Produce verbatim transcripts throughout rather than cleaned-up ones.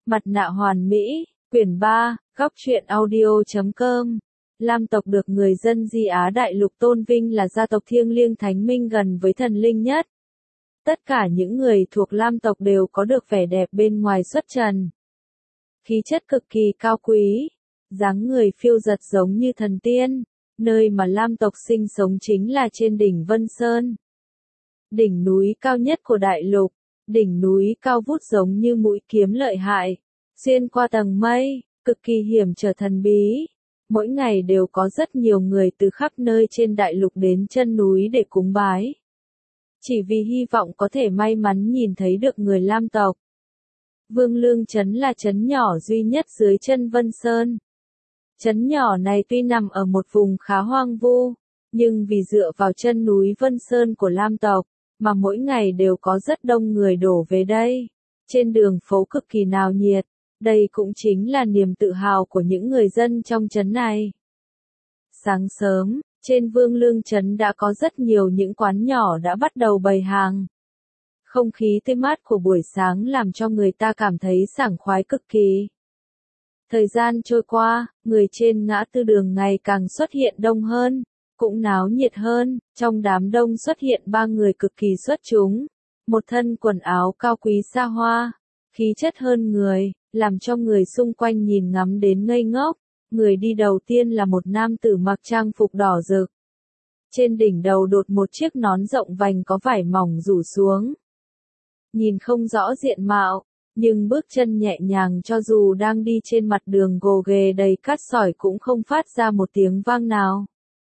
Mặt nạ hoàn mỹ, quyển ba, góc truyện audio chấm com. Lam tộc được người dân Di Á Đại Lục tôn vinh là gia tộc thiêng liêng thánh minh gần với thần linh nhất. Tất cả những người thuộc Lam tộc đều có được vẻ đẹp bên ngoài xuất trần. Khí chất cực kỳ cao quý, dáng người phiêu dật giống như thần tiên. Nơi mà Lam tộc sinh sống chính là trên đỉnh Vân Sơn. Đỉnh núi cao nhất của đại lục, đỉnh núi cao vút giống như mũi kiếm lợi hại, xuyên qua tầng mây, cực kỳ hiểm trở thần bí. Mỗi ngày đều có rất nhiều người từ khắp nơi trên đại lục đến chân núi để cúng bái. Chỉ vì hy vọng có thể may mắn nhìn thấy được người Lam tộc. Vương Lương Trấn là trấn nhỏ duy nhất dưới chân Vân Sơn. Trấn nhỏ này tuy nằm ở một vùng khá hoang vu, nhưng vì dựa vào chân núi Vân Sơn của Lam tộc, mà mỗi ngày đều có rất đông người đổ về đây. Trên đường phố cực kỳ náo nhiệt, đây cũng chính là niềm tự hào của những người dân trong trấn này. Sáng sớm, trên Vương Lương Trấn đã có rất nhiều những quán nhỏ đã bắt đầu bày hàng. Không khí tươi mát của buổi sáng làm cho người ta cảm thấy sảng khoái cực kỳ. Thời gian trôi qua, người trên ngã tư đường ngày càng xuất hiện đông hơn, cũng náo nhiệt hơn. Trong đám đông xuất hiện ba người cực kỳ xuất chúng. Một thân quần áo cao quý xa hoa, khí chất hơn người, làm cho người xung quanh nhìn ngắm đến ngây ngốc. Người đi đầu tiên là một nam tử mặc trang phục đỏ rực. Trên đỉnh đầu đột một chiếc nón rộng vành có vải mỏng rủ xuống. Nhìn không rõ diện mạo, nhưng bước chân nhẹ nhàng cho dù đang đi trên mặt đường gồ ghề đầy cát sỏi cũng không phát ra một tiếng vang nào.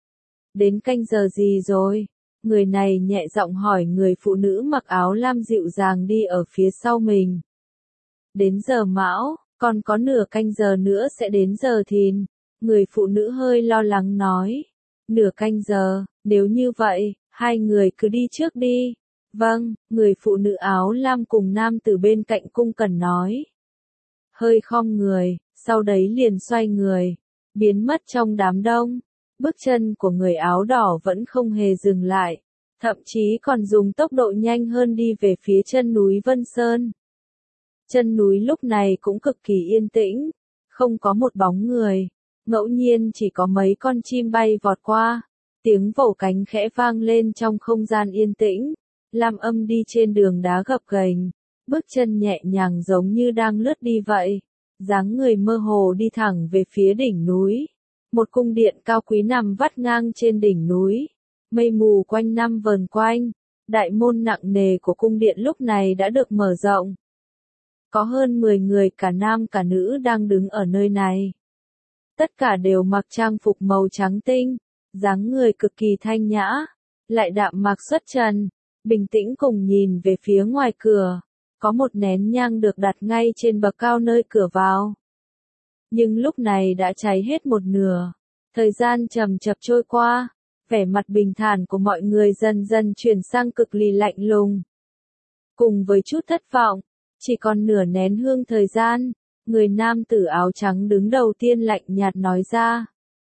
Đến canh giờ gì rồi? Người này nhẹ giọng hỏi người phụ nữ mặc áo lam dịu dàng đi ở phía sau mình. Đến giờ mão, còn có nửa canh giờ nữa sẽ đến giờ thìn. Người phụ nữ hơi lo lắng nói. Nửa canh giờ, nếu như vậy, hai người cứ đi trước đi. Vâng, người phụ nữ áo lam cùng nam từ bên cạnh cung cần nói. Hơi khom người, sau đấy liền xoay người, biến mất trong đám đông. Bước chân của người áo đỏ vẫn không hề dừng lại, thậm chí còn dùng tốc độ nhanh hơn đi về phía chân núi Vân Sơn. Chân núi lúc này cũng cực kỳ yên tĩnh, không có một bóng người, ngẫu nhiên chỉ có mấy con chim bay vọt qua, tiếng vỗ cánh khẽ vang lên trong không gian yên tĩnh. Lam Âm đi trên đường đá gập ghềnh, bước chân nhẹ nhàng giống như đang lướt đi vậy, dáng người mơ hồ đi thẳng về phía đỉnh núi. Một cung điện cao quý nằm vắt ngang trên đỉnh núi, mây mù quanh năm vờn quanh, đại môn nặng nề của cung điện lúc này đã được mở rộng. Có hơn mười người cả nam cả nữ đang đứng ở nơi này. Tất cả đều mặc trang phục màu trắng tinh, dáng người cực kỳ thanh nhã, lại đạm mạc xuất trần, bình tĩnh cùng nhìn về phía ngoài cửa. Có một nén nhang được đặt ngay trên bậc cao nơi cửa vào. Nhưng lúc này đã cháy hết một nửa. Thời gian chậm chậm trôi qua, vẻ mặt bình thản của mọi người dần dần chuyển sang cực kỳ lạnh lùng. Cùng với chút thất vọng, chỉ còn nửa nén hương thời gian, người nam tử áo trắng đứng đầu tiên lạnh nhạt nói ra.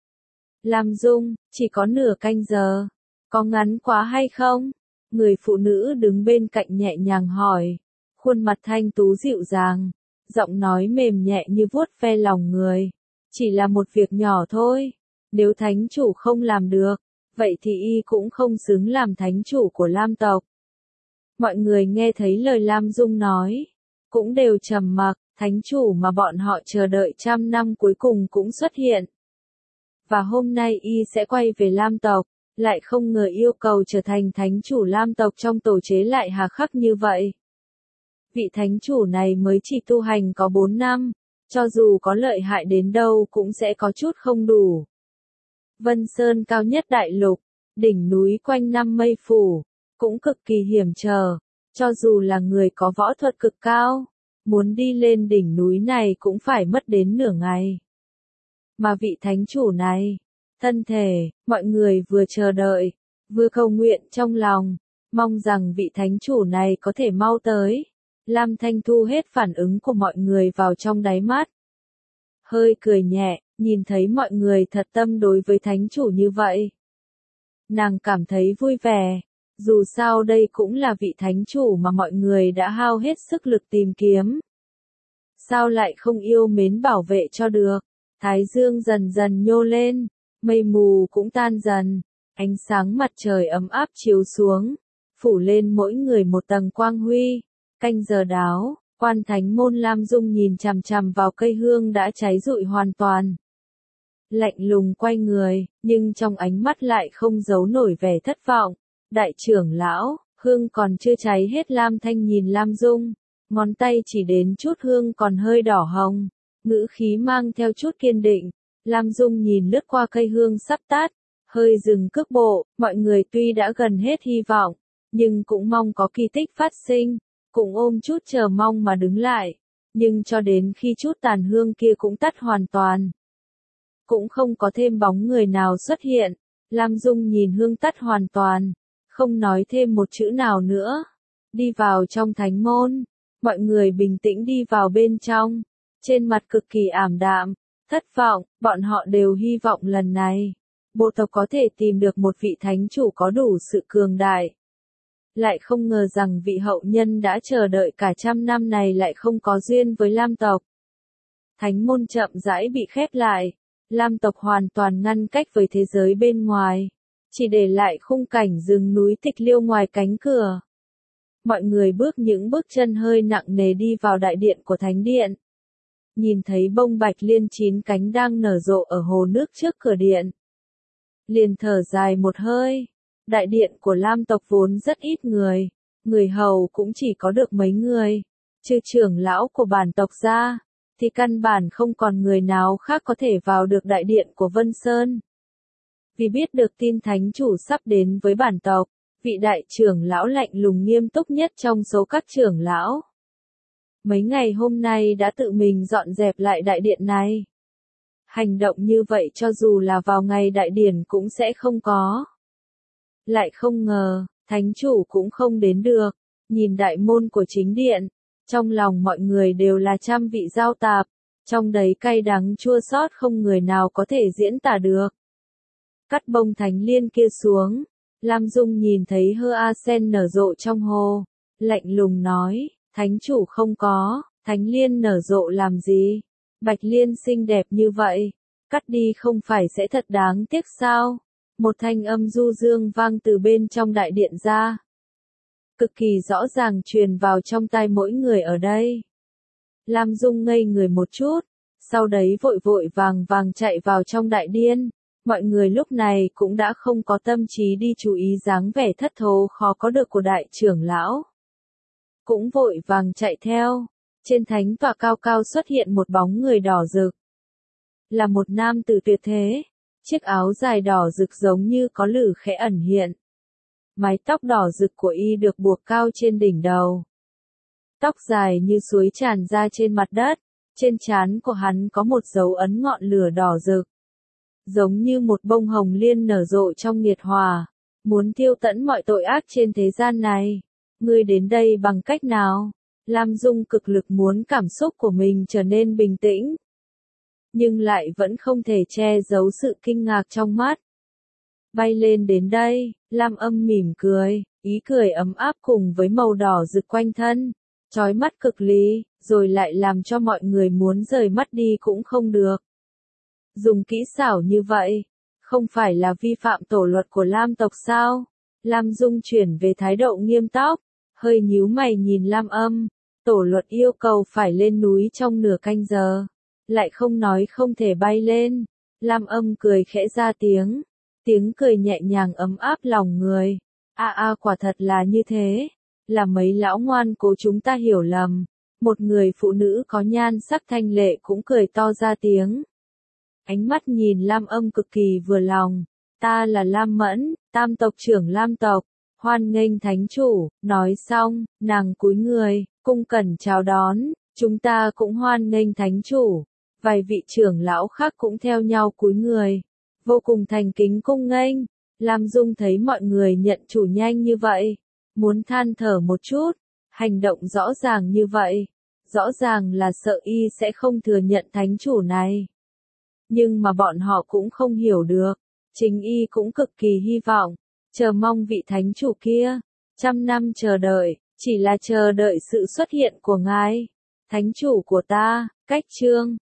Lam Dung, chỉ có nửa canh giờ, có ngắn quá hay không? Người phụ nữ đứng bên cạnh nhẹ nhàng hỏi, khuôn mặt thanh tú dịu dàng, giọng nói mềm nhẹ như vuốt ve lòng người. Chỉ là một việc nhỏ thôi, nếu thánh chủ không làm được, vậy thì y cũng không xứng làm thánh chủ của Lam tộc. Mọi người nghe thấy lời Lam Dung nói, cũng đều trầm mặc, thánh chủ mà bọn họ chờ đợi trăm năm cuối cùng cũng xuất hiện. Và hôm nay y sẽ quay về Lam tộc, lại không ngờ yêu cầu trở thành thánh chủ Lam tộc trong tổ chế lại hà khắc như vậy. Vị thánh chủ này mới chỉ tu hành có bốn năm, cho dù có lợi hại đến đâu cũng sẽ có chút không đủ. Vân Sơn cao nhất đại lục, đỉnh núi quanh năm mây phủ, cũng cực kỳ hiểm trở, cho dù là người có võ thuật cực cao, muốn đi lên đỉnh núi này cũng phải mất đến nửa ngày. Mà vị thánh chủ này, thân thể, mọi người vừa chờ đợi, vừa cầu nguyện trong lòng, mong rằng vị thánh chủ này có thể mau tới. Lam Thanh thu hết phản ứng của mọi người vào trong đáy mắt. Hơi cười nhẹ, nhìn thấy mọi người thật tâm đối với thánh chủ như vậy. Nàng cảm thấy vui vẻ, dù sao đây cũng là vị thánh chủ mà mọi người đã hao hết sức lực tìm kiếm. sao lại không yêu mến bảo vệ cho được. Thái dương dần dần nhô lên, mây mù cũng tan dần, ánh sáng mặt trời ấm áp chiếu xuống, phủ lên mỗi người một tầng quang huy. Canh giờ đáo, Quan Thánh môn Lam Dung nhìn chằm chằm vào cây hương đã cháy rụi hoàn toàn. Lạnh lùng quay người, nhưng trong ánh mắt lại không giấu nổi vẻ thất vọng. Đại trưởng lão, hương còn chưa cháy hết. Lam Thanh nhìn Lam Dung, ngón tay chỉ đến chút hương còn hơi đỏ hồng, ngữ khí mang theo chút kiên định. Lam Dung nhìn lướt qua cây hương sắp tắt, hơi dừng cước bộ. Mọi người tuy đã gần hết hy vọng, nhưng cũng mong có kỳ tích phát sinh, cũng ôm chút chờ mong mà đứng lại. Nhưng cho đến khi chút tàn hương kia cũng tắt hoàn toàn, cũng không có thêm bóng người nào xuất hiện. Lam Dung nhìn hương tắt hoàn toàn, không nói thêm một chữ nào nữa. Đi vào trong thánh môn, mọi người bình tĩnh đi vào bên trong, trên mặt cực kỳ ảm đạm, thất vọng. Bọn họ đều hy vọng lần này, bộ tộc có thể tìm được một vị thánh chủ có đủ sự cường đại. Lại không ngờ rằng vị hậu nhân đã chờ đợi cả trăm năm này lại không có duyên với Lam tộc. Thánh môn chậm rãi bị khép lại, Lam tộc hoàn toàn ngăn cách với thế giới bên ngoài, chỉ để lại khung cảnh rừng núi tịch liêu ngoài cánh cửa. Mọi người bước những bước chân hơi nặng nề đi vào đại điện của thánh điện. Nhìn thấy bông bạch liên chín cánh đang nở rộ ở hồ nước trước cửa điện, liền thở dài một hơi. Đại điện của Lam tộc vốn rất ít người, người hầu cũng chỉ có được mấy người, trừ trưởng lão của bản tộc ra, thì căn bản không còn người nào khác có thể vào được đại điện của Vân Sơn. Vì biết được tin thánh chủ sắp đến với bản tộc, vị đại trưởng lão lạnh lùng nghiêm túc nhất trong số các trưởng lão, mấy ngày hôm nay đã tự mình dọn dẹp lại đại điện này. Hành động như vậy cho dù là vào ngày đại điển cũng sẽ không có. Lại không ngờ, thánh chủ cũng không đến được. Nhìn đại môn của chính điện, trong lòng mọi người đều là trăm vị giao tạp, trong đấy cay đắng chua xót không người nào có thể diễn tả được. Cắt bông thánh liên kia xuống, Lam Dung nhìn thấy hơ a sen nở rộ trong hồ, lạnh lùng nói, thánh chủ không có, thánh liên nở rộ làm gì? Bạch liên xinh đẹp như vậy, cắt đi không phải sẽ thật đáng tiếc sao? Một thanh âm du dương vang từ bên trong đại điện ra, cực kỳ rõ ràng truyền vào trong tai mỗi người ở đây. Lam Dung ngây người một chút, sau đấy vội vội vàng vàng chạy vào trong đại điện. Mọi người lúc này cũng đã không có tâm trí đi chú ý dáng vẻ thất thố khó có được của đại trưởng lão, cũng vội vàng chạy theo. Trên thánh tọa cao cao xuất hiện một bóng người đỏ rực, là một nam tử tuyệt thế. Chiếc áo dài đỏ rực giống như có lửa khẽ ẩn hiện. Mái tóc đỏ rực của y được buộc cao trên đỉnh đầu. Tóc dài như suối tràn ra trên mặt đất. Trên trán của hắn có một dấu ấn ngọn lửa đỏ rực, giống như một bông hồng liên nở rộ trong nhiệt hòa, muốn tiêu tận mọi tội ác trên thế gian này. Ngươi đến đây bằng cách nào? Lam Dung cực lực muốn cảm xúc của mình trở nên bình tĩnh, nhưng lại vẫn không thể che giấu sự kinh ngạc trong mắt. Bay lên đến đây, Lam Âm mỉm cười, ý cười ấm áp cùng với màu đỏ rực quanh thân, chói mắt cực lý, rồi lại làm cho mọi người muốn rời mắt đi cũng không được. Dùng kỹ xảo như vậy, không phải là vi phạm tổ luật của Lam tộc sao? Lam Dung chuyển về thái độ nghiêm túc, hơi nhíu mày nhìn Lam Âm. Tổ luật yêu cầu phải lên núi trong nửa canh giờ, lại không nói không thể bay lên. Lam Âm cười khẽ ra tiếng, tiếng cười nhẹ nhàng ấm áp lòng người. A a quả thật là như thế, là mấy lão ngoan cố chúng ta hiểu lầm. Một người phụ nữ có nhan sắc thanh lệ cũng cười to ra tiếng. Ánh mắt nhìn Lam Âm cực kỳ vừa lòng. Ta là Lam Mẫn, tam tộc trưởng Lam tộc, hoan nghênh thánh chủ. Nói xong, nàng cúi người, cung cẩn chào đón. Chúng ta cũng hoan nghênh thánh chủ. Vài vị trưởng lão khác cũng theo nhau cúi người, vô cùng thành kính cung nghênh. Lam Dung thấy mọi người nhận chủ nhanh như vậy, muốn than thở một chút. Hành động rõ ràng như vậy, rõ ràng là sợ y sẽ không thừa nhận thánh chủ này. Nhưng mà bọn họ cũng không hiểu được, chính y cũng cực kỳ hy vọng, chờ mong vị thánh chủ kia. Trăm năm chờ đợi, chỉ là chờ đợi sự xuất hiện của ngài. Thánh chủ của ta, cách chương.